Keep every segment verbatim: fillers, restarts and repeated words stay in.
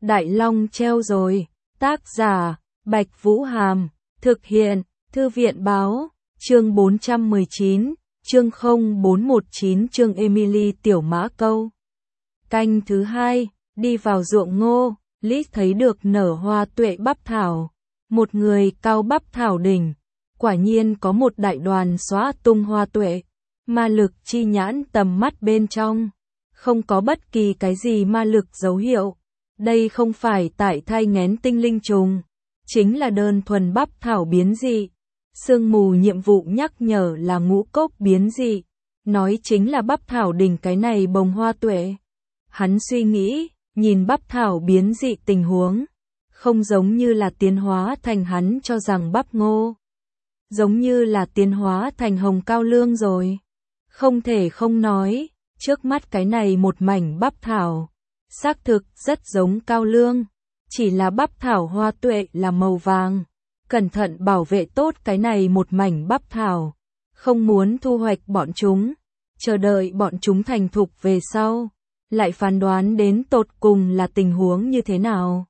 Đại Long treo rồi. Tác giả, Bạch Vũ Hàm. Thực hiện, Thư viện Báo. Chương bốn trăm mười chín, chương không bốn một chín chương Emily Tiểu Mã Câu. Canh thứ hai, đi vào ruộng ngô, Liz thấy được nở hoa tuệ bắp thảo. Một người cao bắp thảo đỉnh. Quả nhiên có một đại đoàn xóa tung hoa tuệ. Ma lực chi nhãn tầm mắt bên trong. Không có bất kỳ cái gì ma lực dấu hiệu. Đây không phải tại thai nghén tinh linh trùng. Chính là đơn thuần bắp thảo biến dị. Sương mù nhiệm vụ nhắc nhở là ngũ cốc biến dị. Nói chính là bắp thảo đỉnh cái này bồng hoa tuệ. Hắn suy nghĩ, nhìn bắp thảo biến dị tình huống. Không giống như là tiến hóa thành hắn cho rằng bắp ngô. Giống như là tiến hóa thành hồng cao lương rồi. Không thể không nói, trước mắt cái này một mảnh bắp thảo. Xác thực rất giống cao lương. Chỉ là bắp thảo hoa tuệ là màu vàng. Cẩn thận bảo vệ tốt cái này một mảnh bắp thảo. Không muốn thu hoạch bọn chúng. Chờ đợi bọn chúng thành thục về sau. Lại phán đoán đến tột cùng là tình huống như thế nào.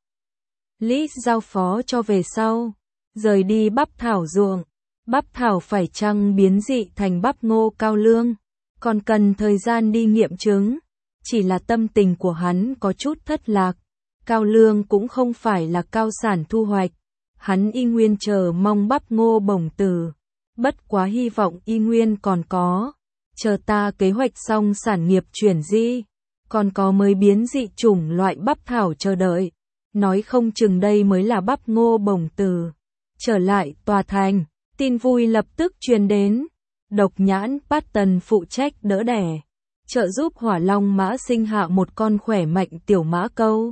Liz giao phó cho về sau. Rời đi bắp thảo ruộng. Bắp thảo phải chăng biến dị thành bắp ngô cao lương. Còn cần thời gian đi nghiệm chứng. Chỉ là tâm tình của hắn có chút thất lạc. Cao lương cũng không phải là cao sản thu hoạch. Hắn y nguyên chờ mong bắp ngô bổng tử. Bất quá hy vọng y nguyên còn có. Chờ ta kế hoạch xong sản nghiệp chuyển di. Còn có mới biến dị chủng loại bắp thảo chờ đợi. Nói không chừng đây mới là bắp ngô bổng tử. Trở lại tòa thành. Tin vui lập tức truyền đến. Độc nhãn Patton phụ trách đỡ đẻ. Trợ giúp hỏa long mã sinh hạ một con khỏe mạnh tiểu mã câu.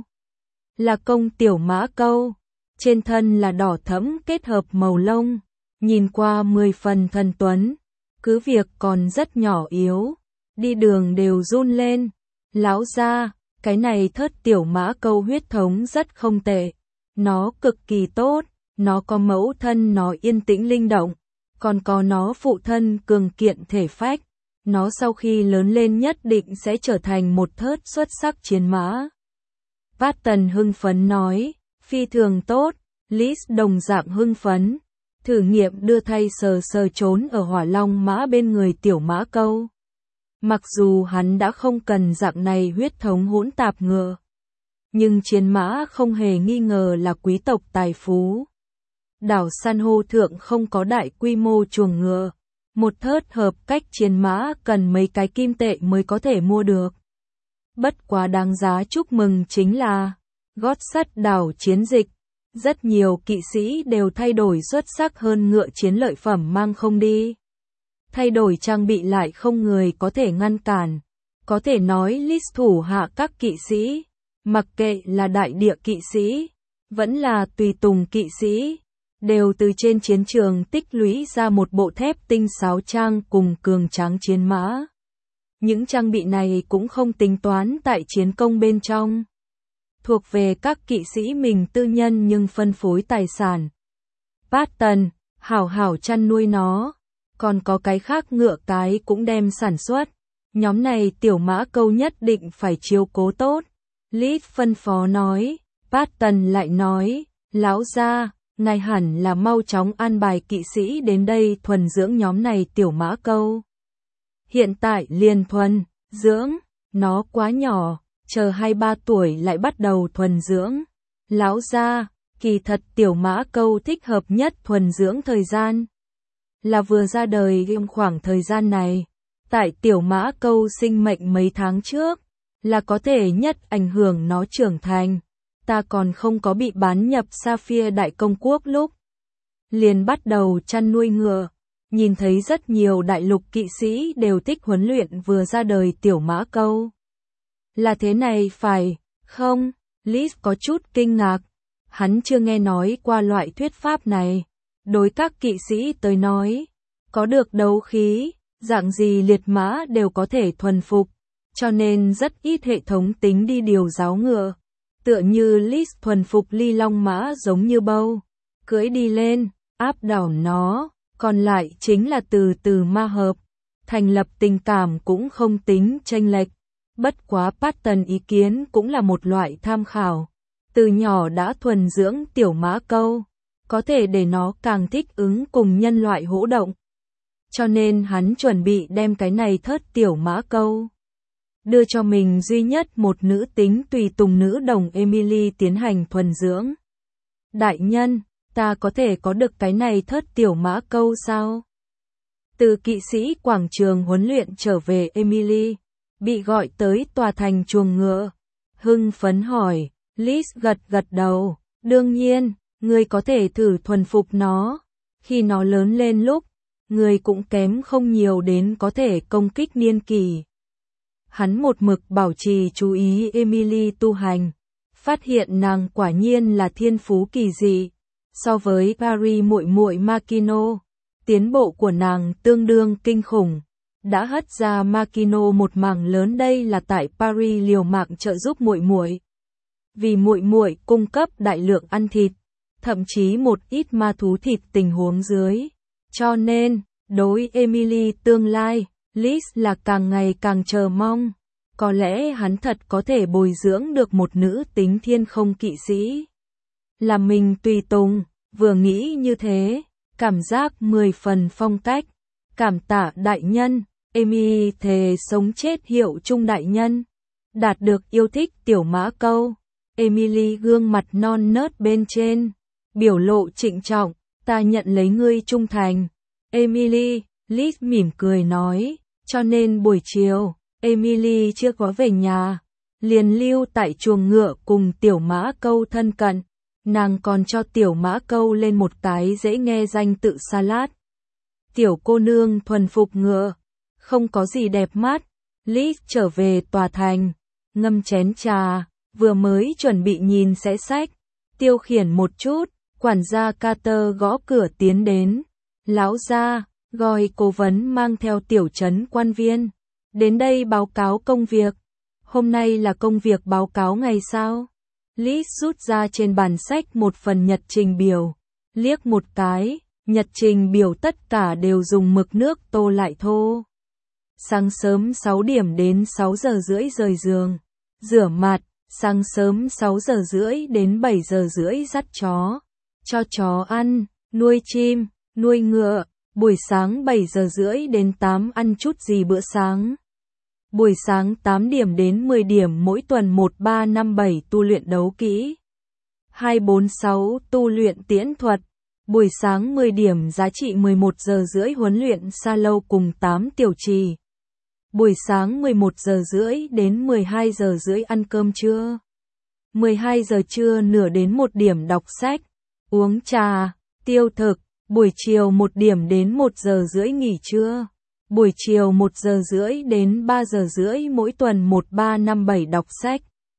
Là công tiểu mã câu. Trên thân là đỏ thẫm kết hợp màu lông. Nhìn qua mười phần thần tuấn. Cứ việc còn rất nhỏ yếu. Đi đường đều run lên. Lão gia, cái này thớt tiểu mã câu huyết thống rất không tệ. Nó cực kỳ tốt. Nó có mẫu thân nó yên tĩnh linh động. Còn có nó phụ thân cường kiện thể phách. Nó sau khi lớn lên nhất định sẽ trở thành một thớt xuất sắc chiến mã. Patton hưng phấn nói, phi thường tốt. Liz đồng dạng hưng phấn. Thử nghiệm đưa thay sờ sờ trốn ở hỏa long mã bên người tiểu mã câu. Mặc dù hắn đã không cần dạng này huyết thống hỗn tạp ngựa. Nhưng chiến mã không hề nghi ngờ là quý tộc tài phú. Đảo san hô thượng không có đại quy mô chuồng ngựa. Một thớt hợp cách chiến mã cần mấy cái kim tệ mới có thể mua được. Bất quá đáng giá chúc mừng chính là gót sắt đảo chiến dịch. Rất nhiều kỵ sĩ đều thay đổi xuất sắc hơn ngựa chiến lợi phẩm mang không đi. Thay đổi trang bị lại không người có thể ngăn cản. Có thể nói Liz thủ hạ các kỵ sĩ. Mặc kệ là đại địa kỵ sĩ. Vẫn là tùy tùng kỵ sĩ. Đều từ trên chiến trường tích lũy ra một bộ thép tinh xáo trang cùng cường tráng chiến mã. Những trang bị này cũng không tính toán tại chiến công bên trong. Thuộc về các kỵ sĩ mình tư nhân nhưng phân phối tài sản. Patton, hảo hảo chăn nuôi nó. Còn có cái khác ngựa cái cũng đem sản xuất. Nhóm này tiểu mã câu nhất định phải chiếu cố tốt. Liz phân phó nói. Patton lại nói, lão gia, ngài hẳn là mau chóng an bài kỵ sĩ đến đây thuần dưỡng nhóm này tiểu mã câu. Hiện tại liền thuần dưỡng, nó quá nhỏ, chờ hai ba tuổi lại bắt đầu thuần dưỡng. Lão gia, kỳ thật tiểu mã câu thích hợp nhất thuần dưỡng thời gian. Là vừa ra đời trong khoảng thời gian này. Tại tiểu mã câu sinh mệnh mấy tháng trước, là có thể nhất ảnh hưởng nó trưởng thành. Ta còn không có bị bán nhập Sapphire Đại Công Quốc lúc. Liền bắt đầu chăn nuôi ngựa. Nhìn thấy rất nhiều đại lục kỵ sĩ đều thích huấn luyện vừa ra đời tiểu mã câu. Là thế này phải, không? Liz có chút kinh ngạc. Hắn chưa nghe nói qua loại thuyết pháp này. Đối các kỵ sĩ tới nói, có được đấu khí, dạng gì liệt mã đều có thể thuần phục. Cho nên rất ít hệ thống tính đi điều giáo ngựa. Tựa như Liz thuần phục ly long mã giống như bâu. Cưỡi đi lên, áp đảo nó. Còn lại chính là từ từ ma hợp. Thành lập tình cảm cũng không tính chênh lệch. Bất quá Patton ý kiến cũng là một loại tham khảo. Từ nhỏ đã thuần dưỡng tiểu mã câu, có thể để nó càng thích ứng cùng nhân loại hỗ động. Cho nên hắn chuẩn bị đem cái này thớt tiểu mã câu đưa cho mình duy nhất một nữ tính tùy tùng nữ đồng Emily tiến hành thuần dưỡng. Đại nhân, ta có thể có được cái này thớt tiểu mã câu sao? Từ kỵ sĩ quảng trường huấn luyện trở về Emily, bị gọi tới tòa thành chuồng ngựa. Hưng phấn hỏi, Liz gật gật đầu, đương nhiên, ngươi có thể thử thuần phục nó. Khi nó lớn lên lúc, ngươi cũng kém không nhiều đến có thể công kích niên kỷ. Hắn một mực bảo trì chú ý Emily tu hành, phát hiện nàng quả nhiên là thiên phú kỳ dị. So với Paris muội muội Makino, tiến bộ của nàng tương đương kinh khủng, đã hất ra Makino một mảng lớn. Đây là tại Paris liều mạng trợ giúp muội muội, vì muội muội cung cấp đại lượng ăn thịt, thậm chí một ít ma thú thịt tình huống dưới. Cho nên, đối Emily tương lai, Liz là càng ngày càng chờ mong. Có lẽ hắn thật có thể bồi dưỡng được một nữ tính thiên không kỵ sĩ, là mình tùy tùng. Vừa nghĩ như thế, cảm giác mười phần phong cách. Cảm tạ đại nhân, Emily thề sống chết hiệu chung đại nhân. Đạt được yêu thích tiểu mã câu, Emily gương mặt non nớt bên trên, biểu lộ trịnh trọng, ta nhận lấy ngươi trung thành. Emily, Liz mỉm cười nói, cho nên buổi chiều, Emily chưa có về nhà, liền lưu tại chuồng ngựa cùng tiểu mã câu thân cận. Nàng còn cho tiểu mã câu lên một cái dễ nghe danh tự Salad. Tiểu cô nương thuần phục ngựa, không có gì đẹp mắt. Liz trở về tòa thành, ngâm chén trà, vừa mới chuẩn bị nhìn sẽ sách, tiêu khiển một chút, quản gia Carter gõ cửa tiến đến. Lão gia, gọi cố vấn mang theo tiểu trấn quan viên, đến đây báo cáo công việc. Hôm nay là công việc báo cáo ngày sao? Liz rút ra trên bàn sách một phần nhật trình biểu, liếc một cái, nhật trình biểu tất cả đều dùng mực nước tô lại thô. Sáng sớm sáu điểm đến sáu giờ rưỡi rời giường, rửa mặt, sáng sớm sáu giờ rưỡi đến bảy giờ rưỡi dắt chó, cho chó ăn, nuôi chim, nuôi ngựa, buổi sáng bảy giờ rưỡi đến tám ăn chút gì bữa sáng. Buổi sáng tám điểm đến mười điểm mỗi tuần một ba năm bảy tu luyện đấu kỹ. hai bốn sáu tu luyện tiễn thuật. Buổi sáng mười điểm giá trị mười một giờ rưỡi huấn luyện sa lâu cùng tám tiểu trì. Buổi sáng mười một giờ rưỡi đến mười hai giờ rưỡi ăn cơm trưa. mười hai giờ trưa nửa đến một điểm đọc sách, uống trà, tiêu thực. Buổi chiều một điểm đến một giờ rưỡi nghỉ trưa. Buổi chiều một giờ rưỡi đến ba giờ rưỡi mỗi tuần một ba năm bảy đọc sách.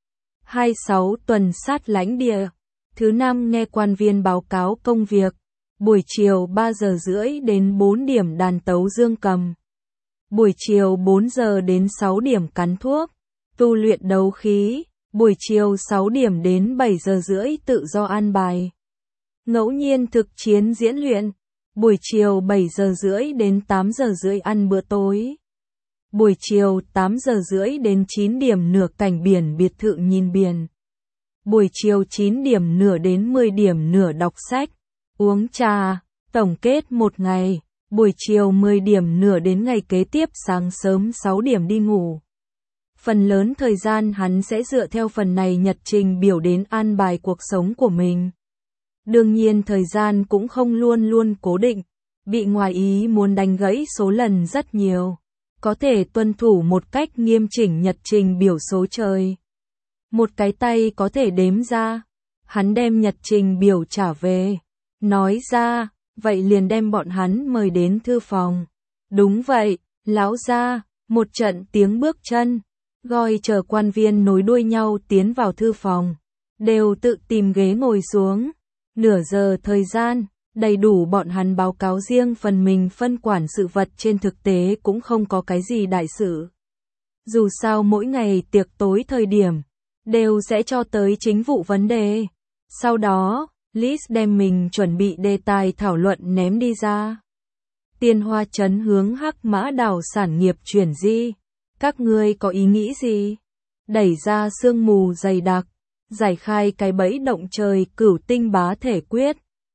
hai sáu tuần sát lãnh địa. Thứ năm nghe quan viên báo cáo công việc. Buổi chiều ba giờ rưỡi đến bốn điểm đàn tấu dương cầm. Buổi chiều bốn giờ đến sáu điểm cắn thuốc, tu luyện đấu khí. Buổi chiều sáu điểm đến bảy giờ rưỡi tự do an bài, ngẫu nhiên thực chiến diễn luyện. Buổi chiều bảy giờ rưỡi đến tám giờ rưỡi ăn bữa tối. Buổi chiều tám giờ rưỡi đến chín điểm nửa cảnh biển biệt thự nhìn biển. Buổi chiều chín điểm nửa đến mười điểm nửa đọc sách, uống trà, tổng kết một ngày. Buổi chiều mười điểm nửa đến ngày kế tiếp sáng sớm sáu điểm đi ngủ. Phần lớn thời gian hắn sẽ dựa theo phần này nhật trình biểu đến an bài cuộc sống của mình. Đương nhiên thời gian cũng không luôn luôn cố định, bị ngoài ý muốn đánh gãy số lần rất nhiều. Có thể tuân thủ một cách nghiêm chỉnh nhật trình biểu số trời. Một cái tay có thể đếm ra. Hắn đem nhật trình biểu trả về, nói ra, vậy liền đem bọn hắn mời đến thư phòng. Đúng vậy, lão gia, một trận tiếng bước chân, gọi chờ quan viên nối đuôi nhau tiến vào thư phòng, đều tự tìm ghế ngồi xuống. Nửa giờ thời gian, đầy đủ bọn hắn báo cáo riêng phần mình phân quản sự vật, trên thực tế cũng không có cái gì đại sự. Dù sao mỗi ngày tiệc tối thời điểm, đều sẽ cho tới chính vụ vấn đề. Sau đó, Liz đem mình chuẩn bị đề tài thảo luận ném đi ra. Tiên Hoa Trấn hướng Hắc Mã Đảo sản nghiệp chuyển di. Các ngươi có ý nghĩ gì? Đẩy ra sương mù dày đặc, Giải khai cái bẫy động trời cửu tinh bá thể quyết.